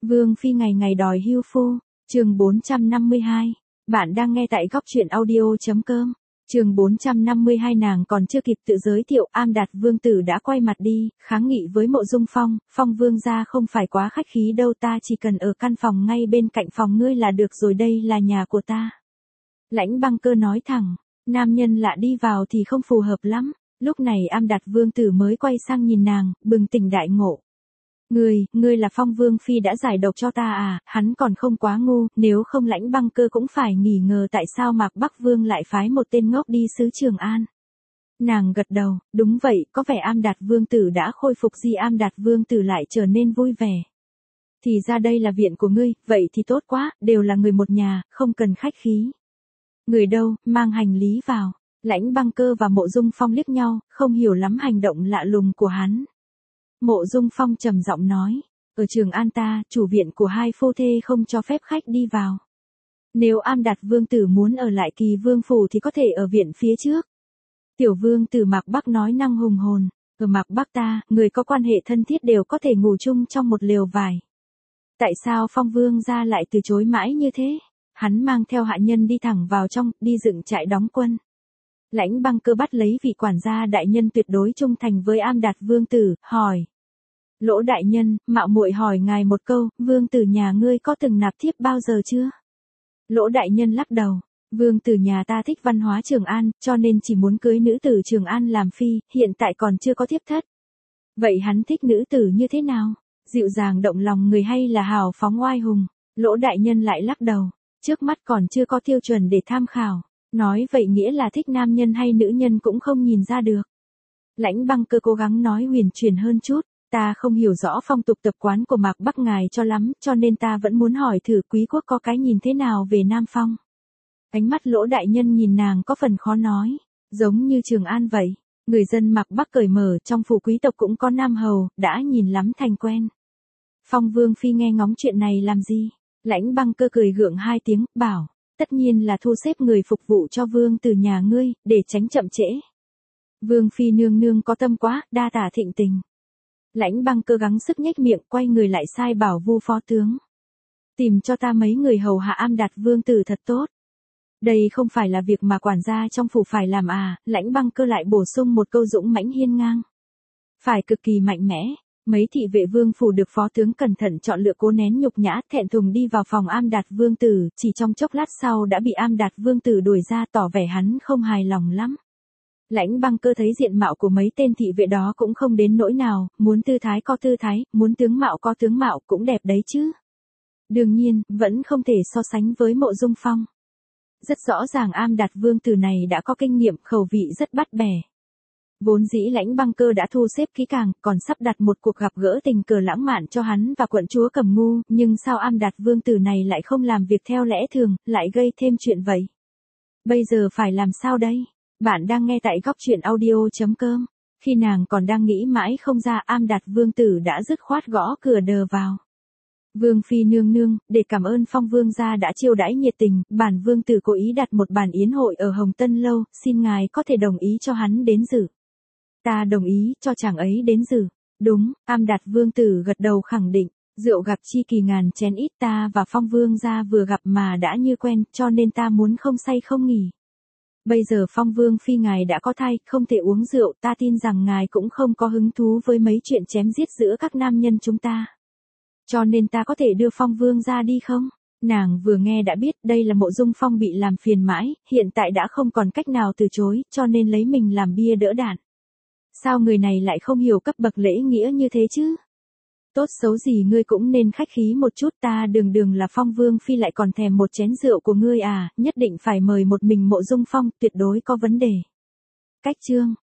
Vương Phi ngày ngày đòi hưu phu, chương 452. Bạn đang nghe tại góc truyện audio.com. Chương 452 nàng còn chưa kịp tự giới thiệu, Am Đạt Vương tử đã quay mặt đi, kháng nghị với Mộ Dung Phong, Phong Vương gia không phải quá khách khí đâu, ta chỉ cần ở căn phòng ngay bên cạnh phòng ngươi là được rồi, đây là nhà của ta. Lãnh Băng Cơ nói thẳng, nam nhân lạ đi vào thì không phù hợp lắm. Lúc này Am Đạt Vương tử mới quay sang nhìn nàng, bừng tỉnh đại ngộ. Ngươi là Phong Vương Phi đã giải độc cho ta à, hắn còn không quá ngu, nếu không Lãnh Băng Cơ cũng phải nghi ngờ tại sao Mạc Bắc Vương lại phái một tên ngốc đi xứ Trường An. Nàng gật đầu, đúng vậy, có vẻ Am Đạt Vương tử đã khôi phục gì, Am Đạt Vương tử lại trở nên vui vẻ. Thì ra đây là viện của ngươi, vậy thì tốt quá, đều là người một nhà, không cần khách khí. Người đâu, mang hành lý vào. Lãnh Băng Cơ và Mộ Dung Phong liếc nhau, không hiểu lắm hành động lạ lùng của hắn. Mộ Dung Phong trầm giọng nói, ở Trường An ta, chủ viện của hai phu thê không cho phép khách đi vào. Nếu Am Đạt Vương tử muốn ở lại Kỳ Vương phủ thì có thể ở viện phía trước. Tiểu Vương tử Mạc Bắc nói năng hùng hồn, ở Mạc Bắc ta, người có quan hệ thân thiết đều có thể ngủ chung trong một lều vải. Tại sao Phong Vương gia lại từ chối mãi như thế? Hắn mang theo hạ nhân đi thẳng vào trong, đi dựng trại đóng quân. Lãnh Băng Cơ bắt lấy vị quản gia đại nhân tuyệt đối trung thành với Am Đạt Vương tử, hỏi. Lỗ đại nhân, mạo muội hỏi ngài một câu, vương tử nhà ngươi có từng nạp thiếp bao giờ chưa? Lỗ đại nhân lắc đầu, vương tử nhà ta thích văn hóa Trường An, cho nên chỉ muốn cưới nữ tử Trường An làm phi, hiện tại còn chưa có thiếp thất. Vậy hắn thích nữ tử như thế nào? Dịu dàng động lòng người hay là hào phóng oai hùng? Lỗ đại nhân lại lắc đầu, trước mắt còn chưa có tiêu chuẩn để tham khảo. Nói vậy nghĩa là thích nam nhân hay nữ nhân cũng không nhìn ra được. Lãnh Băng Cơ cố gắng nói huyền chuyển hơn chút. Ta không hiểu rõ phong tục tập quán của Mạc Bắc ngài cho lắm, cho nên ta vẫn muốn hỏi thử quý quốc có cái nhìn thế nào về Nam Phong. Ánh mắt Lỗ đại nhân nhìn nàng có phần khó nói, giống như Trường An vậy. Người dân Mạc Bắc cởi mở, trong phủ quý tộc cũng có nam hầu, đã nhìn lắm thành quen. Phong Vương Phi nghe ngóng chuyện này làm gì? Lãnh Băng Cơ cười gượng hai tiếng, bảo, tất nhiên là thu xếp người phục vụ cho vương từ nhà ngươi, để tránh chậm trễ. Vương Phi nương nương có tâm quá, đa tả thịnh tình. Lãnh Băng Cơ gắng sức nhếch miệng, quay người lại sai bảo Vu phó tướng. Tìm cho ta mấy người hầu hạ Am Đạt Vương tử thật tốt. Đây không phải là việc mà quản gia trong phủ phải làm à, Lãnh Băng Cơ lại bổ sung một câu dũng mãnh hiên ngang. Phải cực kỳ mạnh mẽ. Mấy thị vệ vương phủ được phó tướng cẩn thận chọn lựa cố nén nhục nhã, thẹn thùng đi vào phòng Am Đạt Vương tử, chỉ trong chốc lát sau đã bị Am Đạt Vương tử đuổi ra, tỏ vẻ hắn không hài lòng lắm. Lãnh Băng Cơ thấy diện mạo của mấy tên thị vệ đó cũng không đến nỗi nào, muốn tư thái có tư thái, muốn tướng mạo có tướng mạo cũng đẹp đấy chứ. Đương nhiên, vẫn không thể so sánh với Mộ Dung Phong. Rất rõ ràng Am Đạt Vương tử này đã có kinh nghiệm, khẩu vị rất bắt bẻ. Vốn dĩ Lãnh Băng Cơ đã thu xếp kỹ càng, còn sắp đặt một cuộc gặp gỡ tình cờ lãng mạn cho hắn và quận chúa Cẩm Ngu, nhưng sao Am Đạt Vương tử này lại không làm việc theo lẽ thường, lại gây thêm chuyện vậy? Bây giờ phải làm sao đây? Bạn đang nghe tại góc truyện audio.com. Khi nàng còn đang nghĩ mãi không ra, Am Đạt Vương tử đã dứt khoát gõ cửa đờ vào. Vương Phi nương nương, để cảm ơn Phong Vương gia đã chiêu đãi nhiệt tình, bản Vương tử cố ý đặt một bàn yến hội ở Hồng Tân Lâu, xin ngài có thể đồng ý cho hắn đến dự. Ta đồng ý cho chàng ấy đến dự. Đúng, Am Đạt Vương tử gật đầu khẳng định, rượu gặp chi kỳ ngàn chén ít, ta và Phong Vương gia vừa gặp mà đã như quen, cho nên ta muốn không say không nghỉ. Bây giờ Phong Vương Phi ngài đã có thai, không thể uống rượu, ta tin rằng ngài cũng không có hứng thú với mấy chuyện chém giết giữa các nam nhân chúng ta. Cho nên ta có thể đưa Phong Vương ra đi không? Nàng vừa nghe đã biết đây là Mộ Dung Phong bị làm phiền mãi, hiện tại đã không còn cách nào từ chối, cho nên lấy mình làm bia đỡ đạn. Sao người này lại không hiểu cấp bậc lễ nghĩa như thế chứ? Tốt xấu gì ngươi cũng nên khách khí một chút, ta đường là Phong Vương Phi lại còn thèm một chén rượu của ngươi à, nhất định phải mời một mình Mộ Dung Phong, tuyệt đối có vấn đề. Cách chương.